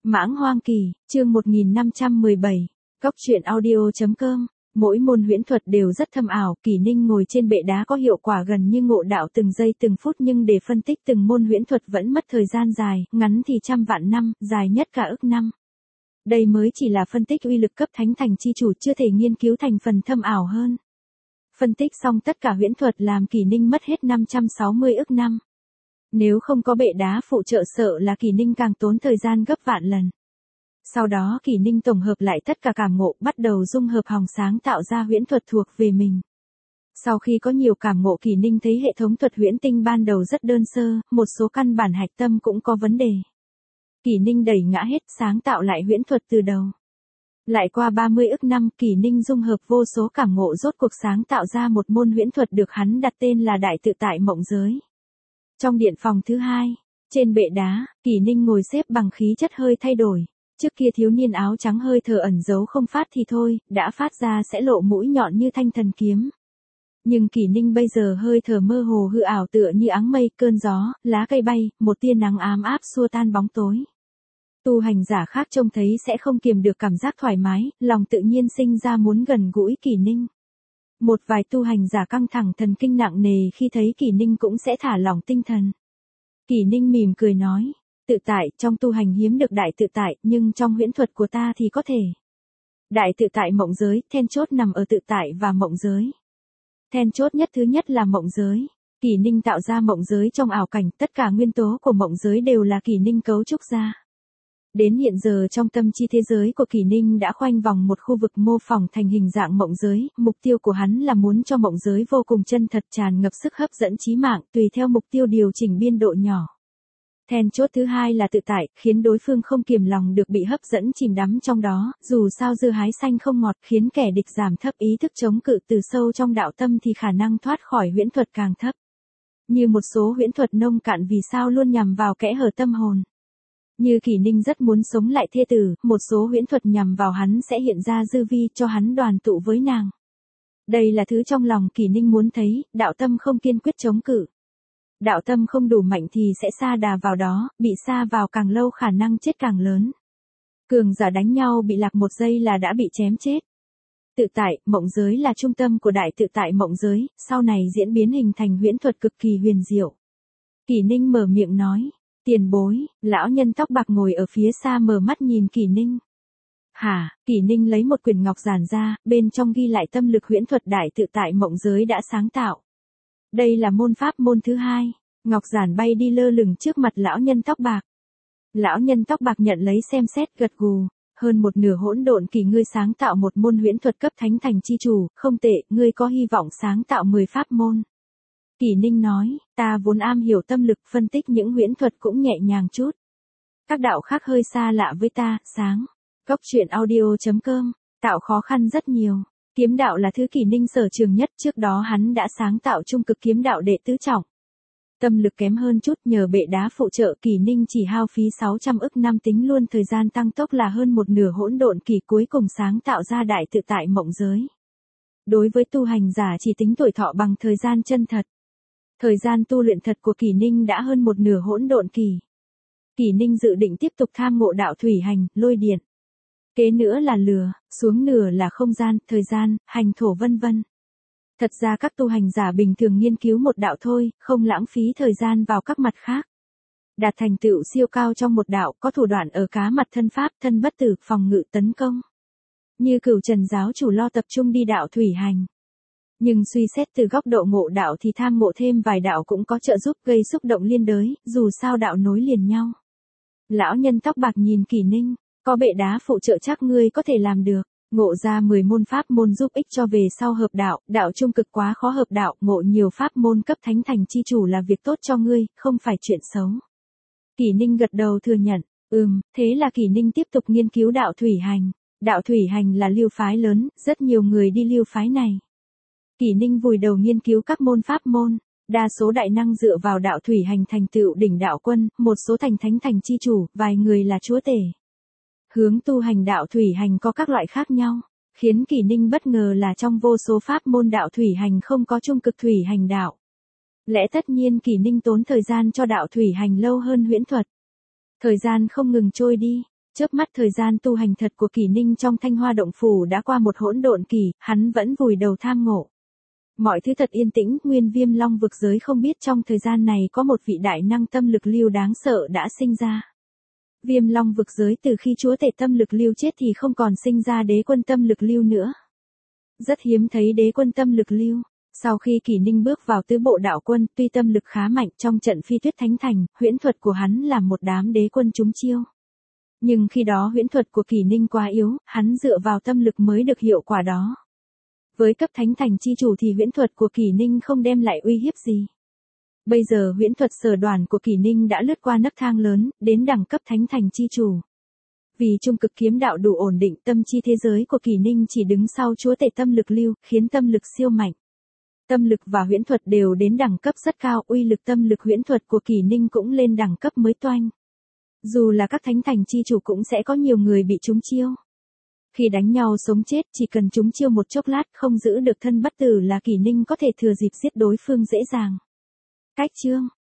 Mãng Hoang Kỳ, chương 1517, Cóc truyện audio.com. Mỗi môn huyễn thuật đều rất thâm ảo, Kỷ Ninh ngồi trên bệ đá có hiệu quả gần như ngộ đạo từng giây từng phút, nhưng để phân tích từng môn huyễn thuật vẫn mất thời gian dài, ngắn thì trăm vạn năm, dài nhất cả ức năm. Đây mới chỉ là phân tích uy lực cấp thánh thành chi chủ, chưa thể nghiên cứu thành phần thâm ảo hơn. Phân tích xong tất cả huyễn thuật làm Kỷ Ninh mất hết 560 ức năm. Nếu không có bệ đá phụ trợ sợ là Kỷ Ninh càng tốn thời gian gấp vạn lần. Sau đó Kỷ Ninh tổng hợp lại tất cả cảm ngộ, bắt đầu dung hợp hòng sáng tạo ra huyễn thuật thuộc về mình. Sau khi có nhiều cảm ngộ, Kỷ Ninh thấy hệ thống thuật huyễn tinh ban đầu rất đơn sơ, một số căn bản hạch tâm cũng có vấn đề. Kỷ Ninh đẩy ngã hết, sáng tạo lại huyễn thuật từ đầu. Lại qua 30 ức năm, Kỷ Ninh dung hợp vô số cảm ngộ rốt cuộc sáng tạo ra một môn huyễn thuật được hắn đặt tên là Đại Tự Tại Mộng Giới. Trong điện phòng thứ hai, trên bệ đá, Kỷ Ninh ngồi xếp bằng, khí chất hơi thay đổi. Trước kia thiếu niên áo trắng hơi thở ẩn giấu không phát thì thôi, đã phát ra sẽ lộ mũi nhọn như thanh thần kiếm. Nhưng Kỷ Ninh bây giờ hơi thở mơ hồ hư ảo, tựa như áng mây, cơn gió, lá cây bay, một tia nắng ám áp xua tan bóng tối. Tu hành giả khác trông thấy sẽ không kiềm được cảm giác thoải mái, lòng tự nhiên sinh ra muốn gần gũi Kỷ Ninh. Một vài tu hành giả căng thẳng thần kinh nặng nề khi thấy Kỷ Ninh cũng sẽ thả lỏng tinh thần. Kỷ Ninh mỉm cười nói, tự tại, trong tu hành hiếm được đại tự tại, nhưng trong huyễn thuật của ta thì có thể. Đại tự tại mộng giới, then chốt nằm ở tự tại và mộng giới. Then chốt nhất thứ nhất là mộng giới. Kỷ Ninh tạo ra mộng giới trong ảo cảnh, tất cả nguyên tố của mộng giới đều là Kỷ Ninh cấu trúc ra. Đến hiện giờ trong tâm chi thế giới của Kỷ Ninh đã khoanh vòng một khu vực mô phỏng thành hình dạng mộng giới, mục tiêu của hắn là muốn cho mộng giới vô cùng chân thật, tràn ngập sức hấp dẫn chí mạng, tùy theo mục tiêu điều chỉnh biên độ nhỏ. Then chốt thứ hai là tự tại, khiến đối phương không kiềm lòng được bị hấp dẫn chìm đắm trong đó, dù sao dưa hái xanh không ngọt, khiến kẻ địch giảm thấp ý thức chống cự từ sâu trong đạo tâm thì khả năng thoát khỏi huyễn thuật càng thấp. Như một số huyễn thuật nông cạn vì sao luôn nhằm vào kẽ hở tâm hồn. Như Kỷ Ninh rất muốn sống lại thê tử, một số huyễn thuật nhằm vào hắn sẽ hiện ra dư vi cho hắn đoàn tụ với nàng. Đây là thứ trong lòng Kỷ Ninh muốn thấy, đạo tâm không kiên quyết chống cự. Đạo tâm không đủ mạnh thì sẽ sa đà vào đó, bị sa vào càng lâu khả năng chết càng lớn. Cường giả đánh nhau bị lạc một giây là đã bị chém chết. Tự tại, mộng giới là trung tâm của đại tự tại mộng giới, sau này diễn biến hình thành huyễn thuật cực kỳ huyền diệu. Kỷ Ninh mở miệng nói, tiền bối, lão nhân tóc bạc ngồi ở phía xa mở mắt nhìn Kỷ Ninh. Hả, Kỷ Ninh lấy một quyển ngọc giản ra, bên trong ghi lại tâm lực huyễn thuật đại tự tại mộng giới đã sáng tạo. Đây là môn pháp môn thứ hai. Ngọc giản bay đi lơ lửng trước mặt lão nhân tóc bạc. Lão nhân tóc bạc nhận lấy xem xét, gật gù. Hơn một nửa hỗn độn kỳ ngươi sáng tạo một môn huyễn thuật cấp thánh thành chi chủ, không tệ, ngươi có hy vọng sáng tạo 10 pháp môn. Kỷ Ninh nói, ta vốn am hiểu tâm lực, phân tích những huyễn thuật cũng nhẹ nhàng chút. Các đạo khác hơi xa lạ với ta, sáng. Cóc truyện audio.com, tạo khó khăn rất nhiều. Kiếm đạo là thứ Kỷ Ninh sở trường nhất, trước đó hắn đã sáng tạo trung cực kiếm đạo đệ tứ trọng. Tâm lực kém hơn chút, nhờ bệ đá phụ trợ Kỷ Ninh chỉ hao phí 600 ức năm tính luôn thời gian tăng tốc là hơn một nửa hỗn độn kỳ cuối cùng sáng tạo ra đại tự tại mộng giới. Đối với tu hành giả chỉ tính tuổi thọ bằng thời gian chân thật. Thời gian tu luyện thật của Kỷ Ninh đã hơn một nửa hỗn độn kỳ. Kỷ Ninh dự định tiếp tục tham ngộ đạo thủy hành, lôi điện. Kế nữa là lửa, xuống nửa là không gian, thời gian, hành thổ vân vân. Thật ra các tu hành giả bình thường nghiên cứu một đạo thôi, không lãng phí thời gian vào các mặt khác. Đạt thành tựu siêu cao trong một đạo, có thủ đoạn ở cá mặt thân pháp, thân bất tử, phòng ngự tấn công. Như Cửu Trần giáo chủ lo tập trung đi đạo thủy hành. Nhưng suy xét từ góc độ ngộ đạo thì tham ngộ thêm vài đạo cũng có trợ giúp, gây xúc động liên đới, dù sao đạo nối liền nhau. Lão nhân tóc bạc nhìn Kỷ Ninh, có bệ đá phụ trợ chắc ngươi có thể làm được. Ngộ ra 10 môn pháp môn giúp ích cho về sau hợp đạo, đạo trung cực quá khó hợp đạo, ngộ nhiều pháp môn cấp thánh thành chi chủ là việc tốt cho ngươi, không phải chuyện xấu. Kỷ Ninh gật đầu thừa nhận, thế là Kỷ Ninh tiếp tục nghiên cứu đạo thủy hành. Đạo thủy hành là lưu phái lớn, rất nhiều người đi lưu phái này. Kỷ Ninh vùi đầu nghiên cứu các môn pháp môn, đa số đại năng dựa vào đạo thủy hành thành tựu đỉnh đạo quân, một số thành thánh thành chi chủ, vài người là chúa tể. Hướng tu hành đạo thủy hành có các loại khác nhau, khiến Kỷ Ninh bất ngờ là trong vô số pháp môn đạo thủy hành không có trung cực thủy hành đạo. Lẽ tất nhiên Kỷ Ninh tốn thời gian cho đạo thủy hành lâu hơn huyễn thuật. Thời gian không ngừng trôi đi, Chớp mắt thời gian tu hành thật của Kỷ Ninh trong Thanh Hoa Động Phủ đã qua một hỗn độn kỳ, hắn vẫn vùi đầu tham ngộ. Mọi thứ thật yên tĩnh, nguyên Viêm Long vực giới không biết trong thời gian này có một vị đại năng tâm lực lưu đáng sợ đã sinh ra. Viêm Long vực giới từ khi chúa tể tâm lực lưu chết thì không còn sinh ra đế quân tâm lực lưu nữa. Rất hiếm thấy đế quân tâm lực lưu. Sau khi Kỷ Ninh bước vào tứ bộ đạo quân, tuy tâm lực khá mạnh trong trận Phi Tuyết Thánh Thành, huyễn thuật của hắn làm một đám đế quân trúng chiêu. Nhưng khi đó huyễn thuật của Kỷ Ninh quá yếu, hắn dựa vào tâm lực mới được hiệu quả đó. Với cấp Thánh Thành chi chủ thì huyễn thuật của Kỷ Ninh không đem lại uy hiếp gì. Bây giờ huyễn thuật sở đoàn của Kỷ Ninh đã lướt qua nấc thang lớn, đến đẳng cấp Thánh Thành chi chủ. Vì trung cực kiếm đạo đủ ổn định, tâm chi thế giới của Kỷ Ninh chỉ đứng sau chúa tể tâm lực lưu, khiến tâm lực siêu mạnh. Tâm lực và huyễn thuật đều đến đẳng cấp rất cao, uy lực tâm lực huyễn thuật của Kỷ Ninh cũng lên đẳng cấp mới toanh. Dù là các thánh thành chi chủ cũng sẽ có nhiều người bị trúng chiêu. Khi đánh nhau sống chết chỉ cần trúng chiêu một chốc lát không giữ được thân bất tử là Kỷ Ninh có thể thừa dịp giết đối phương dễ dàng. Cách chương